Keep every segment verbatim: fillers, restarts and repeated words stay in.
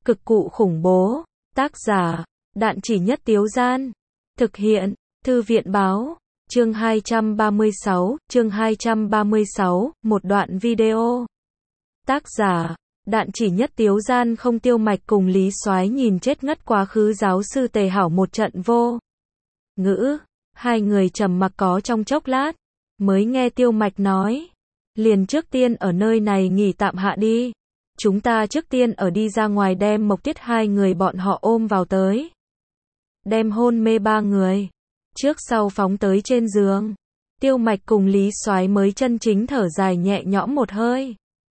Cực cụ khủng bố. Tác giả, Đạn Chỉ Nhất Tiếu Gian. Thực hiện, Thư viện Báo. Chương hai trăm ba mươi sáu, chương hai trăm ba mươi sáu, một đoạn video. Tác giả, Đạn Chỉ Nhất Tiếu Gian. Không. Tiêu Mạch cùng Lý Soái nhìn chết ngất quá khứ giáo sư Tề Hảo một trận vô ngữ. Hai người trầm mặc có trong chốc lát, mới nghe Tiêu Mạch nói, liền trước tiên ở nơi này nghỉ tạm hạ đi. Chúng ta trước tiên ở đi ra ngoài đem Mộc Tiết hai người bọn họ ôm vào tới. Đem hôn mê ba người, trước sau phóng tới trên giường. Tiêu Mạch cùng Lý Soái mới chân chính thở dài nhẹ nhõm một hơi.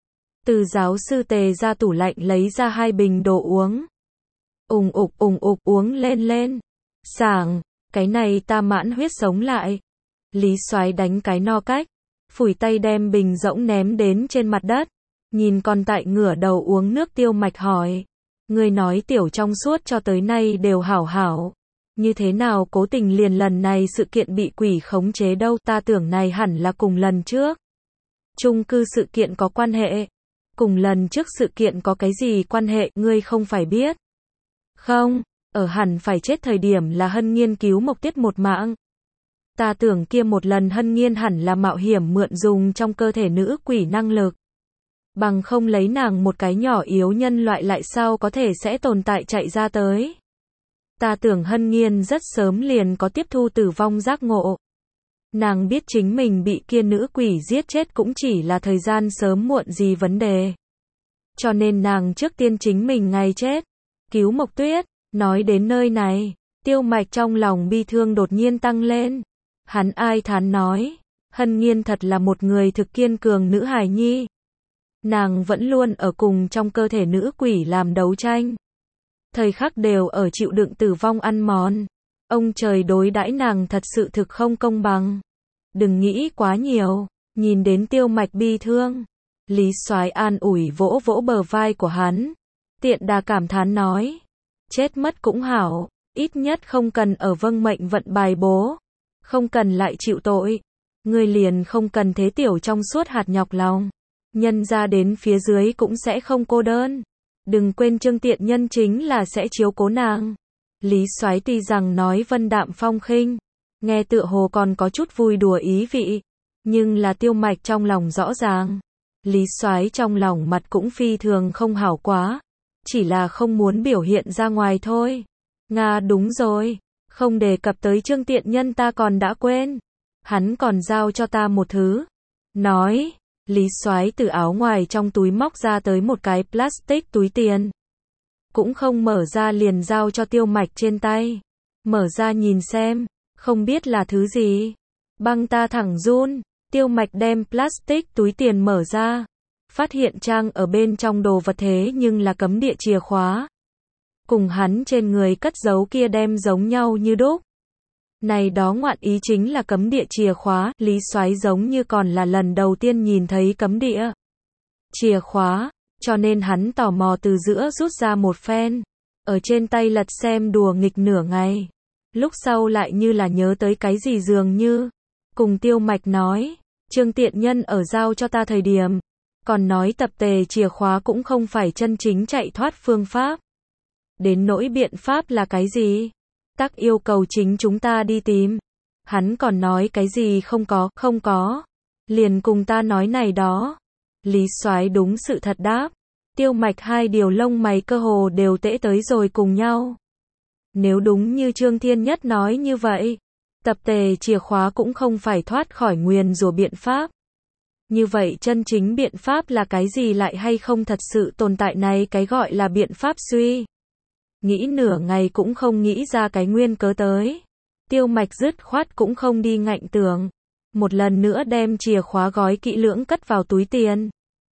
Từ giáo sư Tề ra tủ lạnh lấy ra hai bình đồ uống. Ùng ục ùng ục uống lên lên. Sảng, cái này ta mãn huyết sống lại. Lý Soái đánh cái no cách, phủi tay đem bình rỗng ném đến trên mặt đất. Nhìn còn tại ngửa đầu uống nước Tiêu Mạch hỏi, ngươi nói tiểu trong suốt cho tới nay đều hảo hảo, như thế nào cố tình liền lần này sự kiện bị quỷ khống chế đâu? Ta tưởng này hẳn là cùng lần trước chung cư sự kiện có quan hệ. Cùng lần trước sự kiện có cái gì quan hệ, ngươi không phải biết? Không, ở hẳn phải chết thời điểm là Hân Nghiên cứu Mộc Tiết một mạng. Ta tưởng kia một lần Hân Nghiên hẳn là mạo hiểm mượn dùng trong cơ thể nữ quỷ năng lực. Bằng không lấy nàng một cái nhỏ yếu nhân loại lại sao có thể sẽ tồn tại chạy ra tới. Ta tưởng Hân Nghiên rất sớm liền có tiếp thu tử vong giác ngộ. Nàng biết chính mình bị kia nữ quỷ giết chết cũng chỉ là thời gian sớm muộn gì vấn đề. Cho nên nàng trước tiên chính mình ngày chết, cứu Mộc Tuyết. Nói đến nơi này, Tiêu Mạch trong lòng bi thương đột nhiên tăng lên. Hắn ai thán nói, Hân Nghiên thật là một người thực kiên cường nữ hài nhi. Nàng vẫn luôn ở cùng trong cơ thể nữ quỷ làm đấu tranh. Thời khắc đều ở chịu đựng tử vong ăn mòn. Ông trời đối đãi nàng thật sự thực không công bằng. Đừng nghĩ quá nhiều. Nhìn đến Tiêu Mạch bi thương, Lý Soái an ủi vỗ vỗ bờ vai của hắn. Tiện đà cảm thán nói, chết mất cũng hảo, ít nhất không cần ở vâng mệnh vận bài bố. Không cần lại chịu tội. Ngươi liền không cần thế tiểu trong suốt hạt nhọc lòng. Nhân ra đến phía dưới cũng sẽ không cô đơn. Đừng quên Trương Tiện Nhân chính là sẽ chiếu cố nàng. Lý Soái tuy rằng nói vân đạm phong khinh, nghe tựa hồ còn có chút vui đùa ý vị, nhưng là Tiêu Mạch trong lòng rõ ràng. Lý Soái trong lòng mặt cũng phi thường không hảo quá, chỉ là không muốn biểu hiện ra ngoài thôi. Nga đúng rồi, không đề cập tới Trương Tiện Nhân ta còn đã quên. Hắn còn giao cho ta một thứ. Nói, Lý Soái từ áo ngoài trong túi móc ra tới một cái plastic túi tiền. Cũng không mở ra liền giao cho Tiêu Mạch trên tay. Mở ra nhìn xem, không biết là thứ gì. Băng ta thẳng run. Tiêu Mạch đem plastic túi tiền mở ra, phát hiện trang ở bên trong đồ vật thế nhưng là cấm địa chìa khóa. Cùng hắn trên người cất giấu kia đem giống nhau như đúc. Này đó ngoạn ý chính là cấm địa chìa khóa. Lý Soái giống như còn là lần đầu tiên nhìn thấy cấm địa chìa khóa, cho nên hắn tò mò từ giữa rút ra một phen, ở trên tay lật xem đùa nghịch nửa ngày. Lúc sau lại như là nhớ tới cái gì dường như, cùng Tiêu Mạch nói, Trương Tiện Nhân ở giao cho ta thời điểm, còn nói tập tề chìa khóa cũng không phải chân chính chạy thoát phương pháp. Đến nỗi biện pháp là cái gì? Tắc yêu cầu chính chúng ta đi tìm. Hắn còn nói cái gì không có, không có. Liền cùng ta nói này đó. Lý Soái đúng sự thật đáp. Tiêu Mạch hai điều lông mày cơ hồ đều tễ tới rồi cùng nhau. Nếu đúng như Trương Thiên Nhất nói như vậy, tập tề chìa khóa cũng không phải thoát khỏi nguyền rủa biện pháp. Như vậy chân chính biện pháp là cái gì lại hay không thật sự tồn tại này cái gọi là biện pháp suy. Nghĩ nửa ngày cũng không nghĩ ra cái nguyên cớ tới. Tiêu Mạch dứt khoát cũng không đi ngạnh tưởng. Một lần nữa đem chìa khóa gói kỹ lưỡng cất vào túi tiền.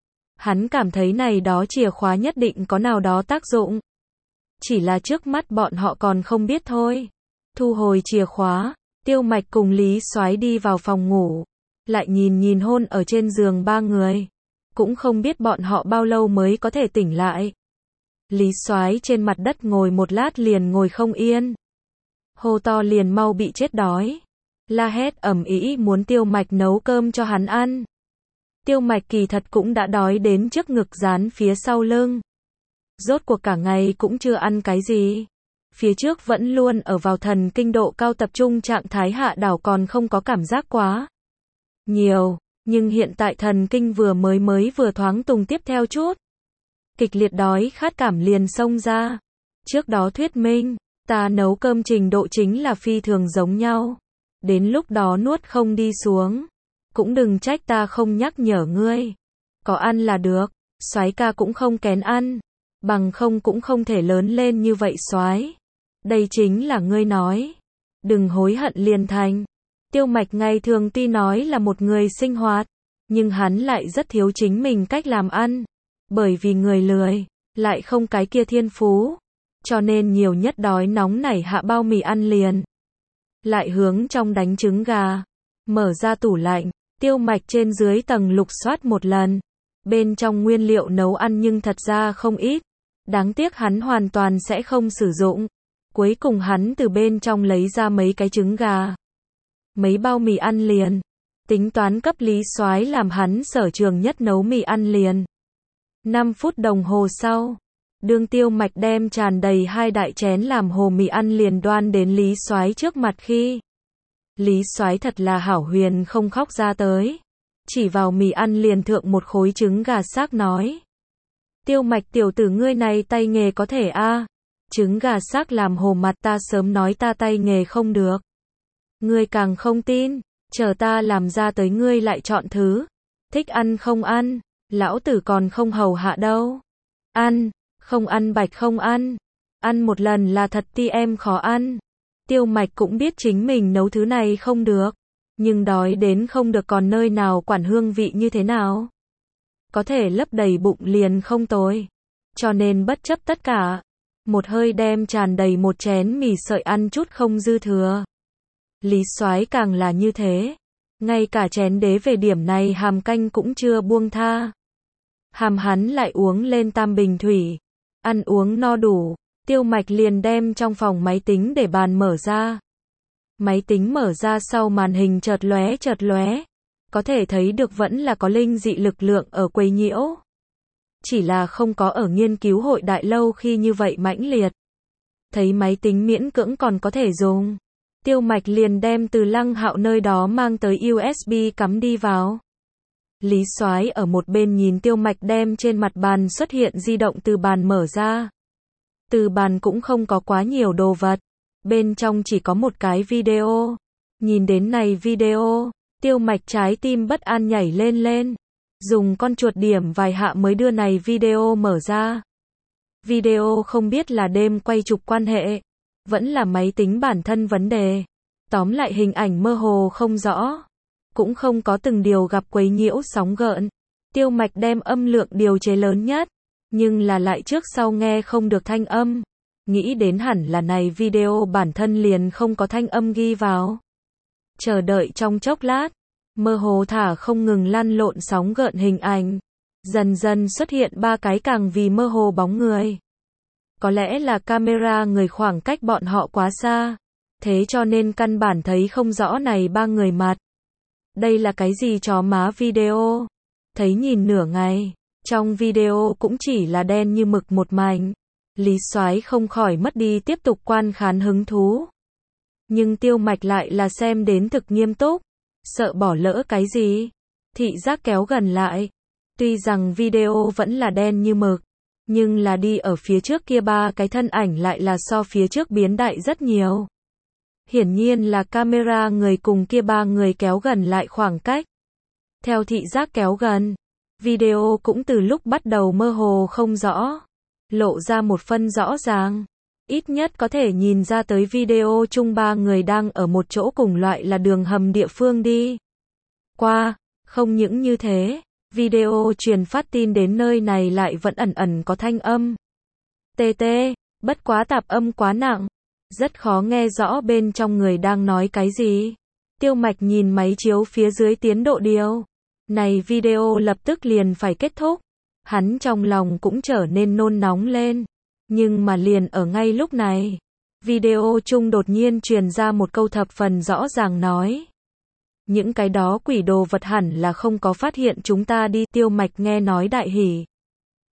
Hắn cảm thấy này đó chìa khóa nhất định có nào đó tác dụng. Chỉ là trước mắt bọn họ còn không biết thôi. Thu hồi chìa khóa, Tiêu Mạch cùng Lý Soái đi vào phòng ngủ. Lại nhìn nhìn hôn ở trên giường ba người. Cũng không biết bọn họ bao lâu mới có thể tỉnh lại. Lý Soái trên mặt đất ngồi một lát liền ngồi không yên. Hô to liền mau bị chết đói. La hét ầm ĩ muốn Tiêu Mạch nấu cơm cho hắn ăn. Tiêu Mạch kỳ thật cũng đã đói đến trước ngực dán phía sau lưng. Rốt cuộc cả ngày cũng chưa ăn cái gì. Phía trước vẫn luôn ở vào thần kinh độ cao tập trung trạng thái hạ đảo còn không có cảm giác quá nhiều, nhưng hiện tại thần kinh vừa mới mới vừa thoáng tùng tiếp theo chút. Kịch liệt đói khát cảm liền xông ra. Trước đó thuyết minh, ta nấu cơm trình độ chính là phi thường giống nhau. Đến lúc đó nuốt không đi xuống. Cũng đừng trách ta không nhắc nhở ngươi. Có ăn là được, soái ca cũng không kén ăn. Bằng không cũng không thể lớn lên như vậy soái. Đây chính là ngươi nói. Đừng hối hận liền thành. Tiêu Mạch ngày thường tuy nói là một người sinh hoạt, nhưng hắn lại rất thiếu chính mình cách làm ăn. Bởi vì người lười, lại không cái kia thiên phú. Cho nên nhiều nhất đói nóng nảy hạ bao mì ăn liền. Lại hướng trong đánh trứng gà. Mở ra tủ lạnh, Tiêu Mạch trên dưới tầng lục soát một lần. Bên trong nguyên liệu nấu ăn nhưng thật ra không ít. Đáng tiếc hắn hoàn toàn sẽ không sử dụng. Cuối cùng hắn từ bên trong lấy ra mấy cái trứng gà. Mấy bao mì ăn liền. Tính toán cấp Lý Soái làm hắn sở trường nhất nấu mì ăn liền. năm phút đồng hồ sau, đương Tiêu Mạch đem tràn đầy hai đại chén làm hồ mì ăn liền đoan đến Lý Soái trước mặt khi. Lý Soái thật là hảo huyền không khóc ra tới. Chỉ vào mì ăn liền thượng một khối trứng gà xác nói. Tiêu Mạch tiểu tử ngươi này tay nghề có thể a à? Trứng gà xác làm hồ mặt ta sớm nói ta tay nghề không được. Ngươi càng không tin, chờ ta làm ra tới ngươi lại chọn thứ. Thích ăn không ăn, lão tử còn không hầu hạ đâu. Ăn, không ăn bạch không ăn. Ăn một lần là thật ti em khó ăn. Tiêu Mạch cũng biết chính mình nấu thứ này không được. Nhưng đói đến không được còn nơi nào quản hương vị như thế nào. Có thể lấp đầy bụng liền không tồi. Cho nên bất chấp tất cả. Một hơi đem tràn đầy một chén mì sợi ăn chút không dư thừa. Lý Soái càng là như thế. Ngay cả chén đế về điểm này hàm canh cũng chưa buông tha. Hàm hắn lại uống lên tam bình thủy. Ăn uống no đủ. Tiêu Mạch liền đem trong phòng máy tính để bàn mở ra. Máy tính mở ra sau màn hình chợt lóe chợt lóe. Có thể thấy được vẫn là có linh dị lực lượng ở quấy nhiễu. Chỉ là không có ở nghiên cứu hội đại lâu khi như vậy mãnh liệt. Thấy máy tính miễn cưỡng còn có thể dùng. Tiêu Mạch liền đem từ Lăng Hạo nơi đó mang tới u ét bê cắm đi vào. Lý Soái ở một bên nhìn Tiêu Mạch đem trên mặt bàn xuất hiện di động từ bàn mở ra. Từ bàn cũng không có quá nhiều đồ vật. Bên trong chỉ có một cái video. Nhìn đến này video, Tiêu Mạch trái tim bất an nhảy lên lên. Dùng con chuột điểm vài hạ mới đưa này video mở ra. Video không biết là đêm quay chụp quan hệ. Vẫn là máy tính bản thân vấn đề. Tóm lại hình ảnh mơ hồ không rõ. Cũng không có từng điều gặp quấy nhiễu sóng gợn. Tiêu Mạch đem âm lượng điều chế lớn nhất. Nhưng là lại trước sau nghe không được thanh âm. Nghĩ đến hẳn là này video bản thân liền không có thanh âm ghi vào. Chờ đợi trong chốc lát. Mơ hồ thả không ngừng lăn lộn sóng gợn hình ảnh. Dần dần xuất hiện ba cái càng vì mơ hồ bóng người. Có lẽ là camera người khoảng cách bọn họ quá xa. Thế cho nên căn bản thấy không rõ này ba người mặt. Đây là cái gì chó má video? Thấy nhìn nửa ngày. Trong video cũng chỉ là đen như mực một mảnh. Lý Soái không khỏi mất đi tiếp tục quan khán hứng thú. Nhưng Tiêu Mạch lại là xem đến thực nghiêm túc. Sợ bỏ lỡ cái gì. Thị giác kéo gần lại. Tuy rằng video vẫn là đen như mực. Nhưng là đi ở phía trước kia ba cái thân ảnh lại là so phía trước biến đại rất nhiều. Hiển nhiên là camera người cùng kia ba người kéo gần lại khoảng cách. Theo thị giác kéo gần. Video cũng từ lúc bắt đầu mơ hồ không rõ. Lộ ra một phân rõ ràng. Ít nhất có thể nhìn ra tới video chung ba người đang ở một chỗ cùng loại là đường hầm địa phương đi qua. Không những như thế, video truyền phát tin đến nơi này lại vẫn ẩn ẩn có thanh âm. Tê tê, bất quá tạp âm quá nặng. Rất khó nghe rõ bên trong người đang nói cái gì. Tiêu Mạch nhìn máy chiếu phía dưới tiến độ điều. Này video lập tức liền phải kết thúc. Hắn trong lòng cũng trở nên nôn nóng lên. Nhưng mà liền ở ngay lúc này, video chung đột nhiên truyền ra một câu thập phần rõ ràng nói. Những cái đó quỷ đồ vật hẳn là không có phát hiện chúng ta đi. Tiêu Mạch nghe nói đại hỉ.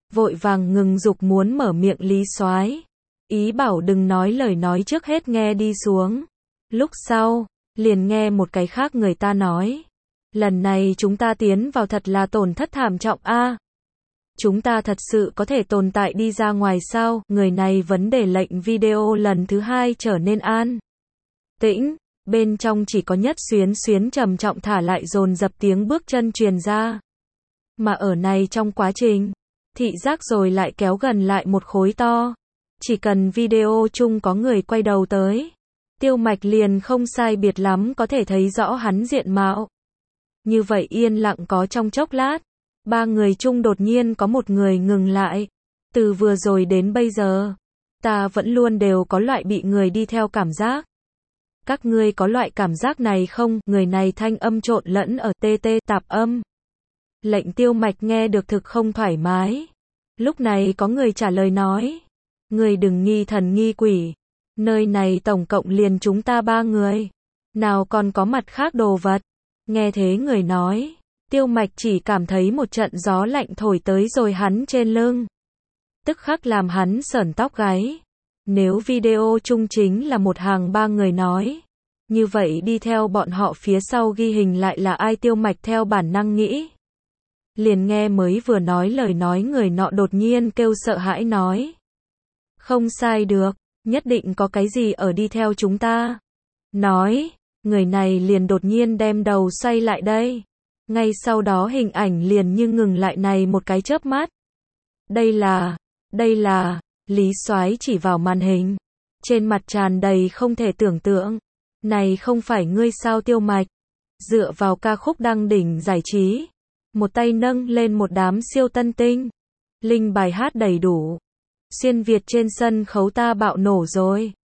vội vàng ngừng dục muốn mở miệng Lý Soái, ý bảo đừng nói lời nói trước hết nghe đi xuống. Lúc sau, liền nghe một cái khác người ta nói, lần này chúng ta tiến vào thật là tổn thất thảm trọng a. Chúng ta thật sự có thể tồn tại đi ra ngoài sao? Người này vấn đề lệnh video lần thứ hai trở nên an tĩnh, bên trong chỉ có Nhất Xuyến Xuyến trầm trọng thả lại dồn dập tiếng bước chân truyền ra. Mà ở này trong quá trình, thị giác rồi lại kéo gần lại một khối to. Chỉ cần video chung có người quay đầu tới, Tiêu Mạch liền không sai biệt lắm có thể thấy rõ hắn diện mạo. Như vậy yên lặng có trong chốc lát, ba người chung đột nhiên có một người ngừng lại. Từ vừa rồi đến bây giờ, ta vẫn luôn đều có loại bị người đi theo cảm giác. Các ngươi có loại cảm giác này không? Người này thanh âm trộn lẫn ở tê tê tạp âm. Lệnh Tiêu Mạch nghe được thực không thoải mái. Lúc này có người trả lời nói, người đừng nghi thần nghi quỷ. Nơi này tổng cộng liền chúng ta ba người. Nào còn có mặt khác đồ vật. Nghe thế người nói, Tiêu Mạch chỉ cảm thấy một trận gió lạnh thổi tới rồi hắn trên lưng. Tức khắc làm hắn sởn tóc gáy. Nếu video chung chính là một hàng ba người nói, như vậy đi theo bọn họ phía sau ghi hình lại là ai? Tiêu Mạch theo bản năng nghĩ. Liền nghe mới vừa nói lời nói người nọ đột nhiên kêu sợ hãi nói, không sai được, nhất định có cái gì ở đi theo chúng ta. Nói, người này liền đột nhiên đem đầu xoay lại đây. Ngay sau đó hình ảnh liền như ngừng lại này một cái chớp mắt. Đây là, đây là, Lý Soái chỉ vào màn hình. Trên mặt tràn đầy không thể tưởng tượng. Này không phải ngươi sao? Tiêu Mạch dựa vào ca khúc đăng đỉnh giải trí, một tay nâng lên một đám siêu tân tinh. Linh bài hát đầy đủ. Xuyên Việt trên sân khấu ta bạo nổ rồi.